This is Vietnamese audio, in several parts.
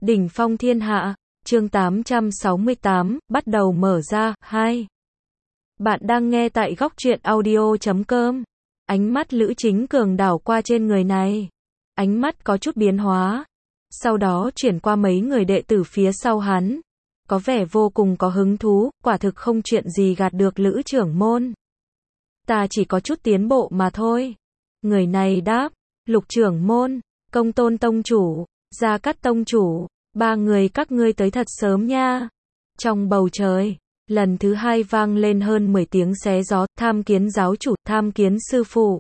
Đỉnh phong thiên hạ, chương 868, bắt đầu mở ra, 2. Bạn đang nghe tại góc truyện audio.com. Ánh mắt Lữ Chính Cường đảo qua trên người này. Ánh mắt có chút biến hóa. Sau đó chuyển qua mấy người đệ tử phía sau hắn. Có vẻ vô cùng có hứng thú, quả thực không chuyện gì gạt được Lữ trưởng môn. Ta chỉ có chút tiến bộ mà thôi. Người này đáp, Lục trưởng môn, Công Tôn tông chủ, Gia Cát tông chủ, ba người các ngươi tới thật sớm nha. Trong bầu trời, lần thứ hai vang lên hơn 10 tiếng xé gió, tham kiến giáo chủ, tham kiến sư phụ.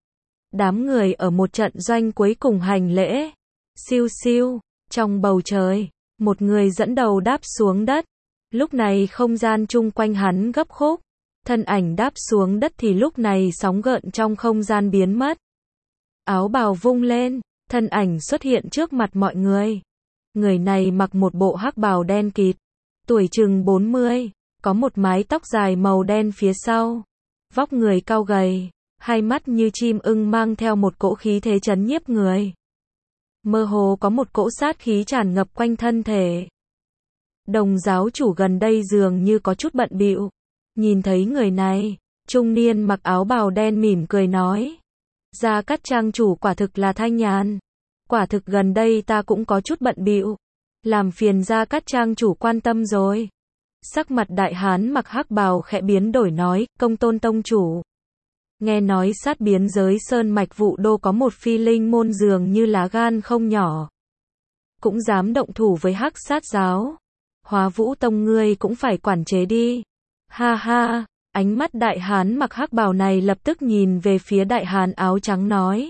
Đám người ở một trận doanh cuối cùng hành lễ. Siêu siêu, trong bầu trời, một người dẫn đầu đáp xuống đất. Lúc này không gian chung quanh hắn gấp khúc. Thân ảnh đáp xuống đất thì lúc này sóng gợn trong không gian biến mất. Áo bào vung lên, thân ảnh xuất hiện trước mặt mọi người. Người này mặc một bộ hắc bào đen kịt, tuổi chừng 40, có một mái tóc dài màu đen phía sau. Vóc người cao gầy, hai mắt như chim ưng mang theo một cỗ khí thế chấn nhiếp người. Mơ hồ có một cỗ sát khí tràn ngập quanh thân thể. Đồng giáo chủ gần đây dường như có chút bận bịu. Nhìn thấy người này, trung niên mặc áo bào đen mỉm cười nói. Gia Cát trang chủ quả thực là thanh nhàn. Quả thực gần đây ta cũng có chút bận bịu. Làm phiền Gia Cát trang chủ quan tâm rồi. Sắc mặt đại hán mặc hắc bào khẽ biến đổi nói, Công Tôn tông chủ. Nghe nói sát biến giới sơn mạch Vụ Đô có một phi linh môn dường như lá gan không nhỏ. Cũng dám động thủ với hắc sát giáo. Hóa Vũ tông ngươi cũng phải quản chế đi. Ha ha, ánh mắt đại hán mặc hắc bào này lập tức nhìn về phía đại hán áo trắng nói.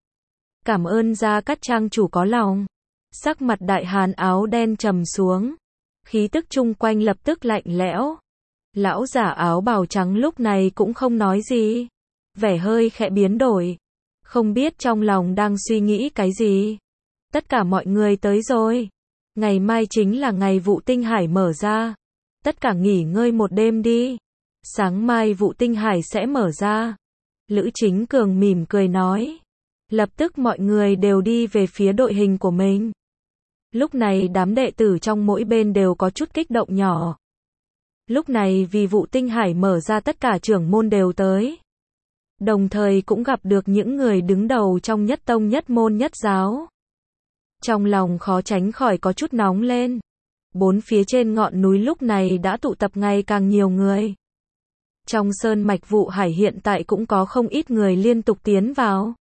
Cảm ơn Gia Cát trang chủ có lòng. Sắc mặt đại hán áo đen trầm xuống. Khí tức chung quanh lập tức lạnh lẽo. Lão giả áo bào trắng lúc này cũng không nói gì. Vẻ hơi khẽ biến đổi. Không biết trong lòng đang suy nghĩ cái gì. Tất cả mọi người tới rồi. Ngày mai chính là ngày Vụ Tinh Hải mở ra. Tất cả nghỉ ngơi một đêm đi. Sáng mai Vụ Tinh Hải sẽ mở ra. Lữ Chính Cường mỉm cười nói. Lập tức mọi người đều đi về phía đội hình của mình. Lúc này đám đệ tử trong mỗi bên đều có chút kích động nhỏ. Lúc này vì Vụ Tinh Hải mở ra tất cả trưởng môn đều tới. Đồng thời cũng gặp được những người đứng đầu trong nhất tông nhất môn nhất giáo. Trong lòng khó tránh khỏi có chút nóng lên. Bốn phía trên ngọn núi lúc này đã tụ tập ngày càng nhiều người. Trong sơn mạch Vụ Hải hiện tại cũng có không ít người liên tục tiến vào.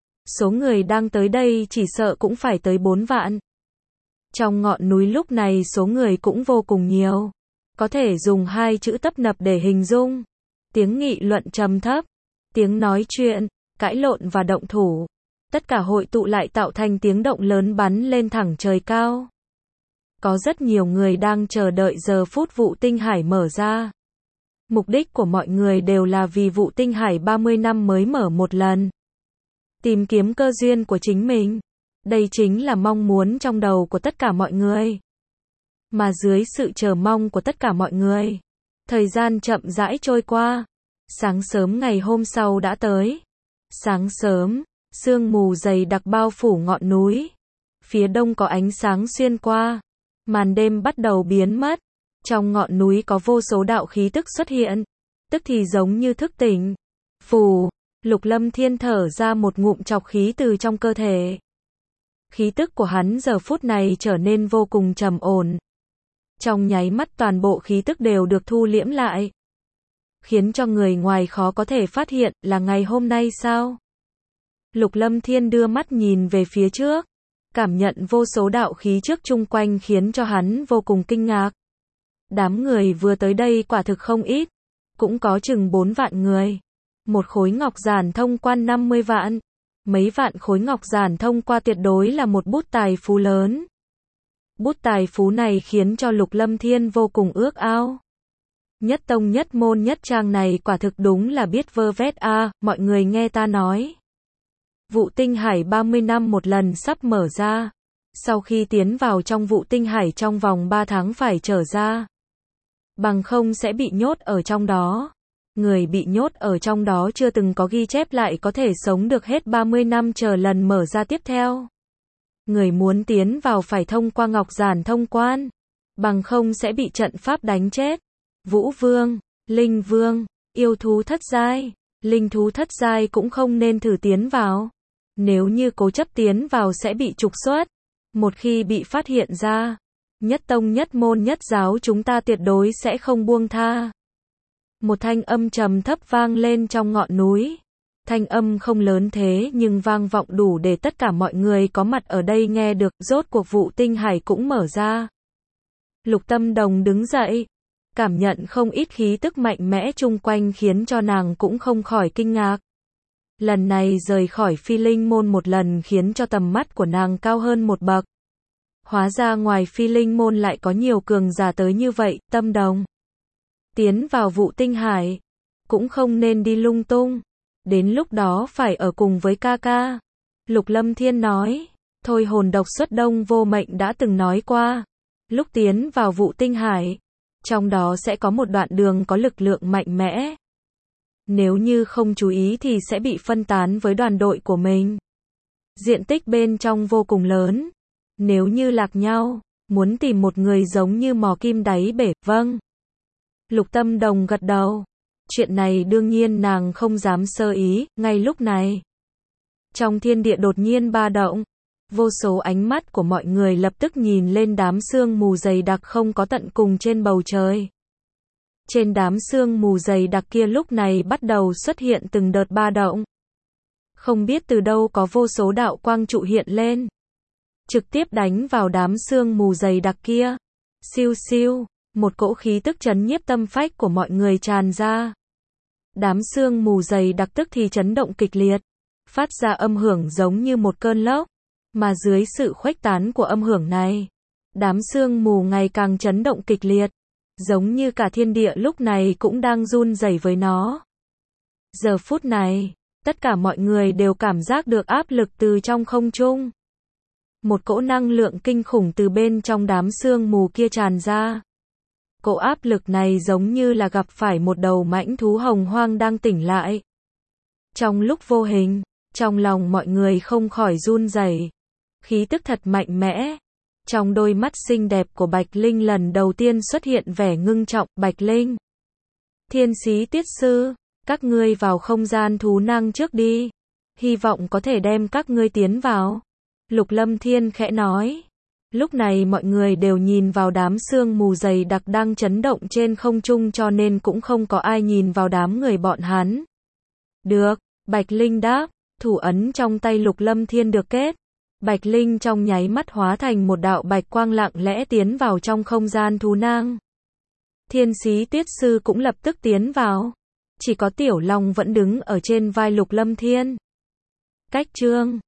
Số người đang tới đây chỉ sợ cũng phải tới 4 vạn. Trong ngọn núi lúc này số người cũng vô cùng nhiều. Có thể dùng 2 chữ tấp nập để hình dung. Tiếng nghị luận trầm thấp, tiếng nói chuyện, cãi lộn và động thủ. Tất cả hội tụ lại tạo thành tiếng động lớn bắn lên thẳng trời cao. Có rất nhiều người đang chờ đợi giờ phút Vụ Tinh Hải mở ra. Mục đích của mọi người đều là vì Vụ Tinh Hải 30 năm mới mở một lần. Tìm kiếm cơ duyên của chính mình. Đây chính là mong muốn trong đầu của tất cả mọi người. Mà dưới sự chờ mong của tất cả mọi người, thời gian chậm rãi trôi qua. Sáng sớm ngày hôm sau đã tới. Sáng sớm, sương mù dày đặc bao phủ ngọn núi. Phía đông có ánh sáng xuyên qua. Màn đêm bắt đầu biến mất. Trong ngọn núi có vô số đạo khí tức xuất hiện. Tức thì giống như thức tỉnh. Phù, Lục Lâm Thiên thở ra một ngụm trọc khí từ trong cơ thể. Khí tức của hắn giờ phút này trở nên vô cùng trầm ổn. Trong nháy mắt toàn bộ khí tức đều được thu liễm lại. Khiến cho người ngoài khó có thể phát hiện là ngày hôm nay sao. Lục Lâm Thiên đưa mắt nhìn về phía trước. Cảm nhận vô số đạo khí trước chung quanh khiến cho hắn vô cùng kinh ngạc. Đám người vừa tới đây quả thực không ít. Cũng có chừng 4 vạn người. Một khối ngọc giản thông quan 50 vạn. Mấy vạn khối ngọc giản thông qua tuyệt đối là một bút tài phú lớn. Bút tài phú này khiến cho Lục Lâm Thiên vô cùng ước ao. Nhất tông nhất môn nhất trang này quả thực đúng là biết vơ vét a. Mọi người nghe ta nói. Vụ Tinh Hải 30 năm một lần sắp mở ra. Sau khi tiến vào trong Vụ Tinh Hải trong vòng 3 tháng phải trở ra. Bằng không sẽ bị nhốt ở trong đó. Người bị nhốt ở trong đó chưa từng có ghi chép lại có thể sống được hết 30 năm chờ lần mở ra tiếp theo. Người muốn tiến vào phải thông qua ngọc giản thông quan, bằng không sẽ bị trận pháp đánh chết. Vũ Vương, Linh Vương, yêu thú thất giai, linh thú thất giai cũng không nên thử tiến vào. Nếu như cố chấp tiến vào sẽ bị trục xuất. Một khi bị phát hiện ra, nhất tông nhất môn nhất giáo chúng ta tuyệt đối sẽ không buông tha. Một thanh âm trầm thấp vang lên trong ngọn núi. Thanh âm không lớn thế nhưng vang vọng đủ để tất cả mọi người có mặt ở đây nghe được. Rốt cuộc vụ tinh hải cũng mở ra. Lục Tâm Đồng đứng dậy, cảm nhận không ít khí tức mạnh mẽ chung quanh khiến cho nàng cũng không khỏi kinh ngạc. Lần này rời khỏi Phi Linh môn một lần khiến cho tầm mắt của nàng cao hơn một bậc. Hóa ra ngoài Phi Linh môn lại có nhiều cường giả tới như vậy. Tâm Đồng, tiến vào vụ tinh hải, cũng không nên đi lung tung. Đến lúc đó phải ở cùng với ca ca. Lục Lâm Thiên nói, thôi hồn độc xuất Đông Vô Mệnh đã từng nói qua. Lúc tiến vào vụ tinh hải, trong đó sẽ có một đoạn đường có lực lượng mạnh mẽ. Nếu như không chú ý thì sẽ bị phân tán với đoàn đội của mình. Diện tích bên trong vô cùng lớn. Nếu như lạc nhau, muốn tìm một người giống như mò kim đáy bể. Vâng. Lục Tâm Đồng gật đầu. Chuyện này đương nhiên nàng không dám sơ ý. Ngay lúc này, trong thiên địa đột nhiên ba động. Vô số ánh mắt của mọi người lập tức nhìn lên đám sương mù dày đặc không có tận cùng trên bầu trời. Trên đám sương mù dày đặc kia lúc này bắt đầu xuất hiện từng đợt ba động. Không biết từ đâu có vô số đạo quang trụ hiện lên, trực tiếp đánh vào đám sương mù dày đặc kia. Siêu siêu, một cỗ khí tức chấn nhiếp tâm phách của mọi người tràn ra. Đám sương mù dày đặc tức thì chấn động kịch liệt, phát ra âm hưởng giống như một cơn lốc. Mà dưới sự khuếch tán của âm hưởng này, đám sương mù ngày càng chấn động kịch liệt, giống như cả thiên địa lúc này cũng đang run rẩy với nó. Giờ phút này, tất cả mọi người đều cảm giác được áp lực từ trong không trung. Một cỗ năng lượng kinh khủng từ bên trong đám sương mù kia tràn ra. Cỗ áp lực này giống như là gặp phải một đầu mãnh thú hồng hoang đang tỉnh lại. Trong lúc vô hình, trong lòng mọi người không khỏi run rẩy. Khí tức thật mạnh mẽ. Trong đôi mắt xinh đẹp của Bạch Linh lần đầu tiên xuất hiện vẻ ngưng trọng. Bạch Linh, Thiên Sĩ Tiết Sư, các ngươi vào không gian thú năng trước đi. Hy vọng có thể đem các ngươi tiến vào. Lục Lâm Thiên khẽ nói. Lúc này mọi người đều nhìn vào đám sương mù dày đặc đang chấn động trên không trung cho nên cũng không có ai nhìn vào đám người bọn hắn. Được, Bạch Linh đáp, thủ ấn trong tay Lục Lâm Thiên được kết. Bạch Linh trong nháy mắt hóa thành một đạo bạch quang lặng lẽ tiến vào trong không gian thú nang. Thiên Sĩ Tiết Sư cũng lập tức tiến vào. Chỉ có Tiểu Long vẫn đứng ở trên vai Lục Lâm Thiên. Cách chương